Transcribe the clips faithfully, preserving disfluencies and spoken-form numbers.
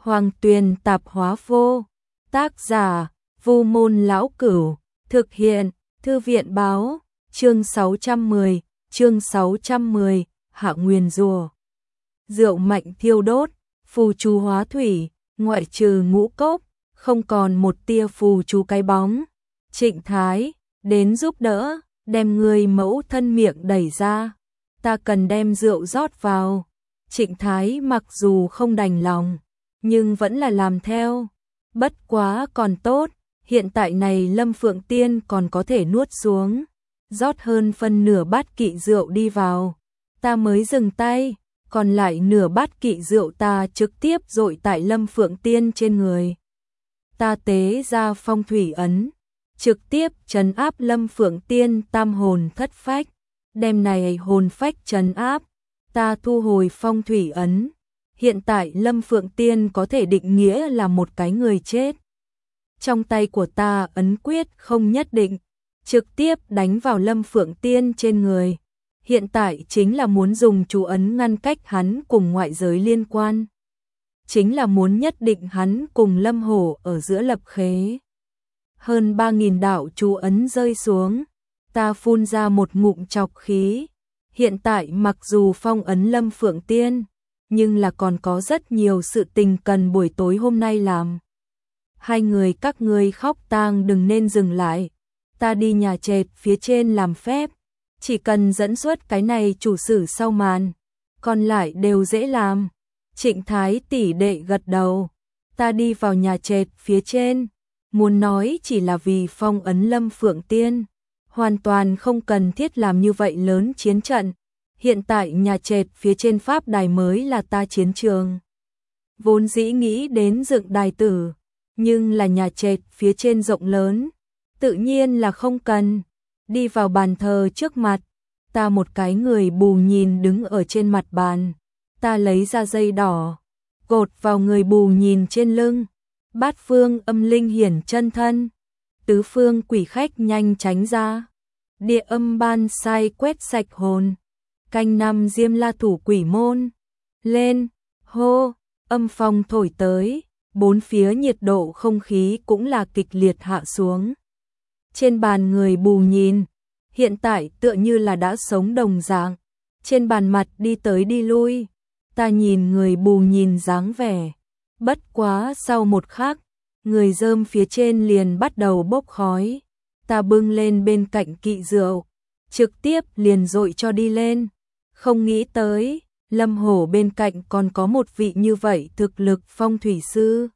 Hoàng Tuyền Tạp Hóa Vô. Tác giả Vu Môn Lão Cửu. Thực hiện Thư viện Báo. Chương sáu trăm mười. Chương sáu trăm mười. Hạ nguyền rùa. Rượu mạnh thiêu đốt, phù chú hóa thủy, ngoại trừ ngũ cốc, không còn một tia phù chú cái bóng. Trịnh Thái, đến giúp đỡ, đem người mẫu thân miệng đẩy ra. Ta cần đem rượu rót vào. Trịnh Thái mặc dù không đành lòng, nhưng vẫn là làm theo. Bất quá còn tốt, hiện tại này Lâm Phượng Tiên còn có thể nuốt xuống. Rót hơn phân nửa bát kỵ rượu đi vào. Ta mới dừng tay, còn lại nửa bát kỵ rượu ta trực tiếp dội tại Lâm Phượng Tiên trên người. Ta tế ra phong thủy ấn, trực tiếp trấn áp Lâm Phượng Tiên tam hồn thất phách. Đêm này hồn phách trấn áp, ta thu hồi phong thủy ấn. Hiện tại Lâm Phượng Tiên có thể định nghĩa là một cái người chết. Trong tay của ta ấn quyết không nhất định, trực tiếp đánh vào Lâm Phượng Tiên trên người. Hiện tại chính là muốn dùng chú ấn ngăn cách hắn cùng ngoại giới liên quan. Chính là muốn nhất định hắn cùng Lâm Hổ ở giữa lập khế. Hơn ba nghìn đạo chú ấn rơi xuống, ta phun ra một ngụm trọc khí. Hiện tại mặc dù phong ấn Lâm Phượng Tiên, nhưng là còn có rất nhiều sự tình cần buổi tối hôm nay làm. Hai người các ngươi khóc tang đừng nên dừng lại. Ta đi nhà trệt phía trên làm phép. Chỉ cần dẫn xuất cái này chủ sử sau màn, còn lại đều dễ làm. Trịnh Thái tỷ đệ gật đầu. Ta đi vào nhà trệt phía trên, muốn nói chỉ là vì phong ấn Lâm Phượng Tiên, hoàn toàn không cần thiết làm như vậy lớn chiến trận. Hiện tại nhà trệt phía trên pháp đài mới là ta chiến trường. Vốn dĩ nghĩ đến dựng đài tử, nhưng là nhà trệt phía trên rộng lớn, tự nhiên là không cần. Đi vào bàn thờ trước mặt, ta một cái người bù nhìn đứng ở trên mặt bàn. Ta lấy ra dây đỏ, cột vào người bù nhìn trên lưng. Bát phương âm linh hiển chân thân, tứ phương quỷ khách nhanh tránh ra. Địa âm ban sai quét sạch hồn, canh năm diêm la thủ quỷ môn. Lên, hô, âm phong thổi tới, bốn phía nhiệt độ không khí cũng là kịch liệt hạ xuống. Trên bàn người bù nhìn, hiện tại tựa như là đã sống đồng dạng. Trên bàn mặt đi tới đi lui, ta nhìn người bù nhìn dáng vẻ. Bất quá sau một khắc, người rơm phía trên liền bắt đầu bốc khói. Ta bưng lên bên cạnh kỵ rượu, trực tiếp liền dội cho đi lên. Không nghĩ tới, Lâm Hổ bên cạnh còn có một vị như vậy thực lực phong thủy sư.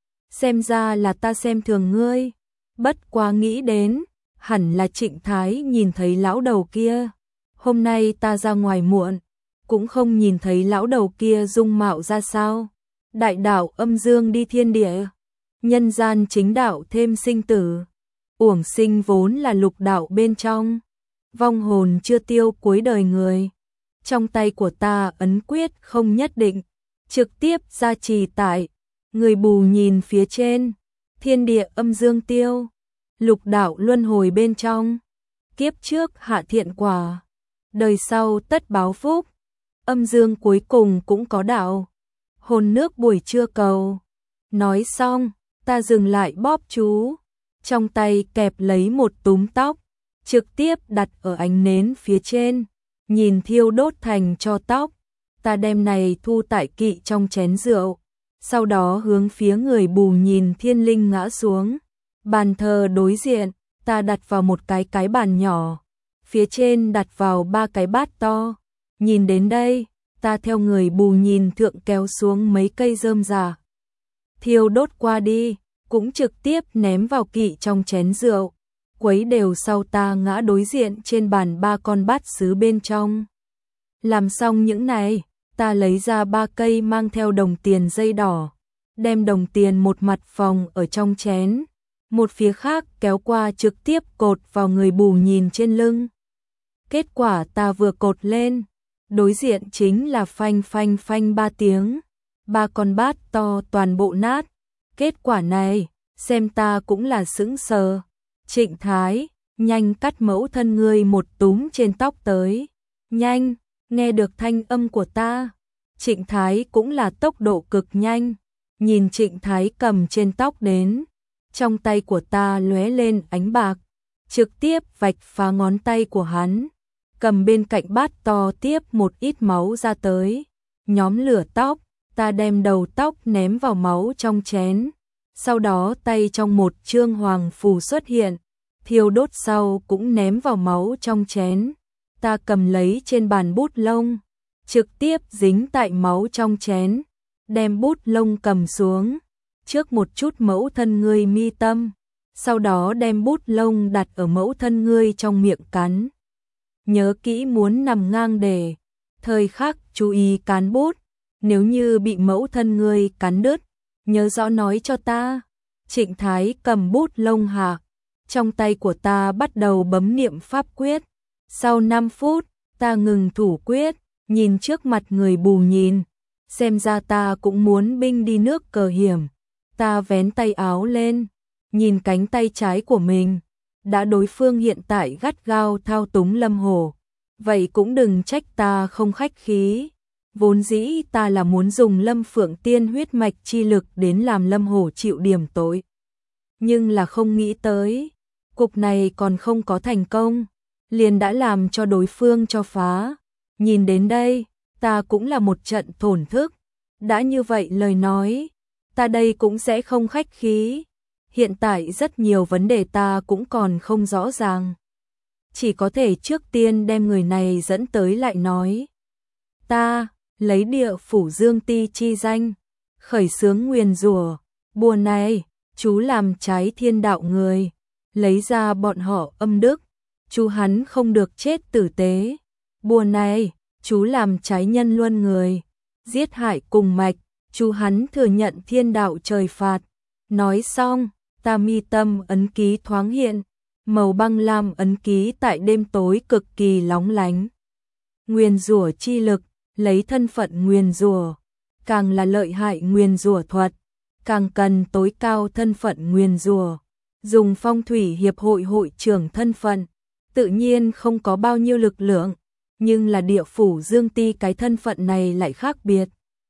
Xem ra là ta xem thường ngươi. Bất quá nghĩ đến, hẳn là Trịnh Thái nhìn thấy lão đầu kia. Hôm nay ta ra ngoài muộn, cũng không nhìn thấy lão đầu kia dung mạo ra sao. Đại đạo âm dương đi thiên địa, nhân gian chính đạo thêm sinh tử. Uổng sinh vốn là lục đạo bên trong, vong hồn chưa tiêu cuối đời người. Trong tay của ta ấn quyết không nhất định, trực tiếp gia trì tại người bù nhìn phía trên. Thiên địa âm dương tiêu, lục đạo luân hồi bên trong. Kiếp trước hạ thiện quả, đời sau tất báo phúc. Âm dương cuối cùng cũng có đạo, hồn nước buổi trưa cầu. Nói xong, ta dừng lại bóp chú, trong tay kẹp lấy một túm tóc, trực tiếp đặt ở ánh nến phía trên, nhìn thiêu đốt thành tro tóc. Ta đem này thu tại kỵ trong chén rượu, sau đó hướng phía người bù nhìn thiên linh ngã xuống. Bàn thờ đối diện, ta đặt vào một cái cái bàn nhỏ, phía trên đặt vào ba cái bát to. Nhìn đến đây, ta theo người bù nhìn thượng kéo xuống mấy cây rơm rà, thiêu đốt qua đi, cũng trực tiếp ném vào kỵ trong chén rượu. Quấy đều sau ta ngã đối diện trên bàn ba con bát sứ bên trong. Làm xong những này, ta lấy ra ba cây mang theo đồng tiền dây đỏ, đem đồng tiền một mặt phòng ở trong chén, một phía khác kéo qua trực tiếp cột vào người bù nhìn trên lưng. Kết quả ta vừa cột lên, đối diện chính là phanh phanh phanh ba tiếng, ba con bát to toàn bộ nát. Kết quả này, xem ta cũng là sững sờ. Trịnh Thái, nhanh cắt mẫu thân ngươi một túm trên tóc tới. Nhanh, nghe được thanh âm của ta. Trịnh Thái cũng là tốc độ cực nhanh, nhìn Trịnh Thái cầm trên tóc đến, trong tay của ta lóe lên ánh bạc, trực tiếp vạch phá ngón tay của hắn, cầm bên cạnh bát to tiếp một ít máu ra tới, nhóm lửa tóc, ta đem đầu tóc ném vào máu trong chén, sau đó tay trong một chương hoàng phù xuất hiện, thiêu đốt sau cũng ném vào máu trong chén, ta cầm lấy trên bàn bút lông, trực tiếp dính tại máu trong chén, đem bút lông cầm xuống, trước một chút mẫu thân ngươi mi tâm, sau đó đem bút lông đặt ở mẫu thân ngươi trong miệng cắn. Nhớ kỹ muốn nằm ngang để, thời khắc chú ý cán bút, nếu như bị mẫu thân ngươi cắn đứt, nhớ rõ nói cho ta. Trịnh Thái cầm bút lông hạ, trong tay của ta bắt đầu bấm niệm pháp quyết. Sau năm phút, ta ngừng thủ quyết, nhìn trước mặt người bù nhìn, xem ra ta cũng muốn binh đi nước cờ hiểm. Ta vén tay áo lên, nhìn cánh tay trái của mình, đã đối phương hiện tại gắt gao thao túng Lâm Hổ, vậy cũng đừng trách ta không khách khí. Vốn dĩ ta là muốn dùng Lâm Phượng Tiên huyết mạch chi lực đến làm Lâm Hổ chịu điểm tội. Nhưng là không nghĩ tới, cục này còn không có thành công, liền đã làm cho đối phương cho phá. Nhìn đến đây, ta cũng là một trận thổn thức. Đã như vậy lời nói, ta đây cũng sẽ không khách khí. Hiện tại rất nhiều vấn đề ta cũng còn không rõ ràng. Chỉ có thể trước tiên đem người này dẫn tới lại nói. Ta, lấy địa phủ Dương Ti chi danh, khởi xướng nguyền rủa, bùa này, chú làm trái thiên đạo người, lấy ra bọn họ âm đức, chú hắn không được chết tử tế. Bùa này, chú làm trái nhân luân người, giết hại cùng mạch, chú hắn thừa nhận thiên đạo trời phạt. Nói xong, ta mi tâm ấn ký thoáng hiện, màu băng lam ấn ký tại đêm tối cực kỳ lóng lánh. Nguyền rủa chi lực, lấy thân phận nguyền rủa, càng là lợi hại nguyền rủa thuật, càng cần tối cao thân phận nguyền rủa. Dùng phong thủy hiệp hội hội trưởng thân phận, tự nhiên không có bao nhiêu lực lượng, nhưng là địa phủ Dương Ti cái thân phận này lại khác biệt.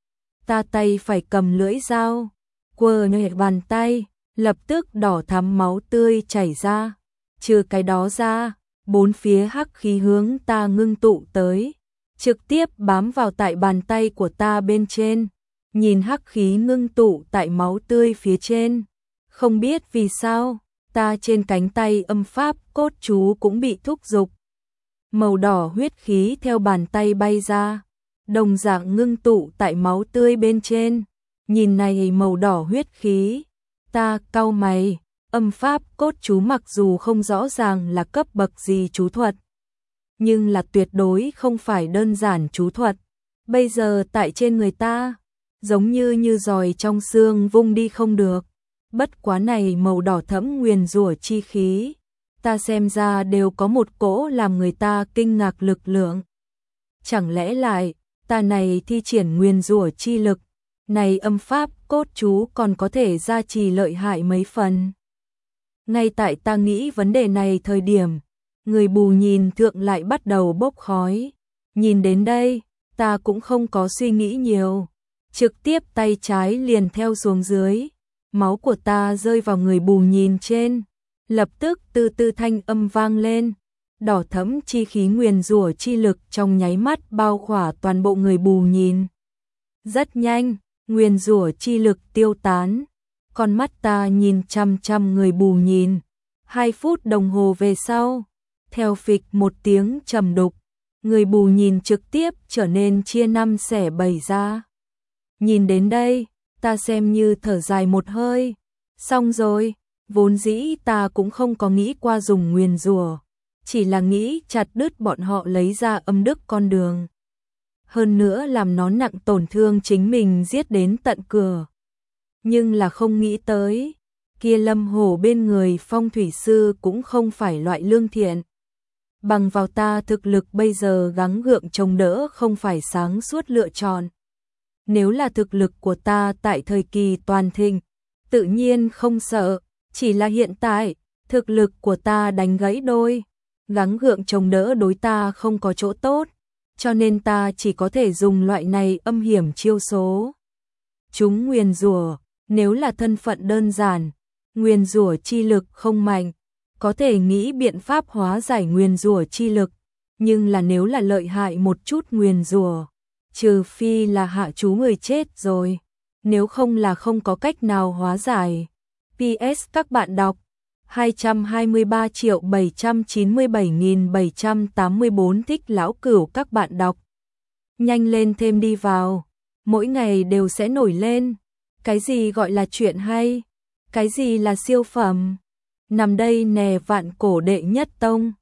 Ta tay phải cầm lưỡi dao, quơ nhẹ bàn tay, lập tức đỏ thắm máu tươi chảy ra. Trừ cái đó ra, bốn phía hắc khí hướng ta ngưng tụ tới, trực tiếp bám vào tại bàn tay của ta bên trên. Nhìn hắc khí ngưng tụ tại máu tươi phía trên, không biết vì sao, ta trên cánh tay âm pháp cốt chú cũng bị thúc giục. Màu đỏ huyết khí theo bàn tay bay ra, đồng dạng ngưng tụ tại máu tươi bên trên. Nhìn này màu đỏ huyết khí, ta cau mày, âm pháp cốt chú mặc dù không rõ ràng là cấp bậc gì chú thuật, nhưng là tuyệt đối không phải đơn giản chú thuật. Bây giờ tại trên người ta, giống như như giòi trong xương vung đi không được. Bất quá này màu đỏ thẫm nguyền rủa chi khí, ta xem ra đều có một cỗ làm người ta kinh ngạc lực lượng. Chẳng lẽ lại, ta này thi triển nguyền rủa chi lực, này âm pháp cốt chú còn có thể gia trì lợi hại mấy phần. Ngay tại ta nghĩ vấn đề này thời điểm, người bù nhìn thượng lại bắt đầu bốc khói. Nhìn đến đây, ta cũng không có suy nghĩ nhiều, trực tiếp tay trái liền theo xuống dưới. Máu của ta rơi vào người bù nhìn trên, lập tức từ từ thanh âm vang lên, đỏ thẫm chi khí nguyền rủa chi lực trong nháy mắt bao khỏa toàn bộ người bù nhìn. Rất nhanh, nguyền rủa chi lực tiêu tán, con mắt ta nhìn chăm chăm người bù nhìn. Hai phút đồng hồ về sau, theo phịch một tiếng trầm đục, người bù nhìn trực tiếp trở nên chia năm xẻ bảy ra. Nhìn đến đây, ta xem như thở dài một hơi. Xong rồi, vốn dĩ ta cũng không có nghĩ qua dùng nguyền rủa, chỉ là nghĩ chặt đứt bọn họ lấy ra âm đức con đường. Hơn nữa làm nó nặng tổn thương chính mình giết đến tận cửa. Nhưng là không nghĩ tới, kia Lâm Hổ bên người phong thủy sư cũng không phải loại lương thiện. Bằng vào ta thực lực bây giờ gắng gượng chống đỡ không phải sáng suốt lựa chọn. Nếu là thực lực của ta tại thời kỳ toàn thịnh, tự nhiên không sợ, chỉ là hiện tại, thực lực của ta đánh gãy đôi, gắng gượng chống đỡ đối ta không có chỗ tốt, cho nên ta chỉ có thể dùng loại này âm hiểm chiêu số. Chúng nguyền rủa, Nếu là thân phận đơn giản, nguyền rủa chi lực không mạnh, có thể nghĩ biện pháp hóa giải nguyền rủa chi lực, nhưng là nếu là lợi hại một chút nguyền rủa, trừ phi là hạ chú người chết rồi, nếu không là không có cách nào hóa giải. pê ét các bạn đọc hai trăm hai mươi ba triệu bảy trăm chín mươi bảy nghìn bảy trăm tám mươi bốn thích lão cửu các bạn đọc. Nhanh lên thêm đi vào, mỗi ngày đều sẽ nổi lên. Cái gì gọi là chuyện hay? Cái gì là siêu phẩm? Nằm đây nè vạn cổ đệ nhất tông.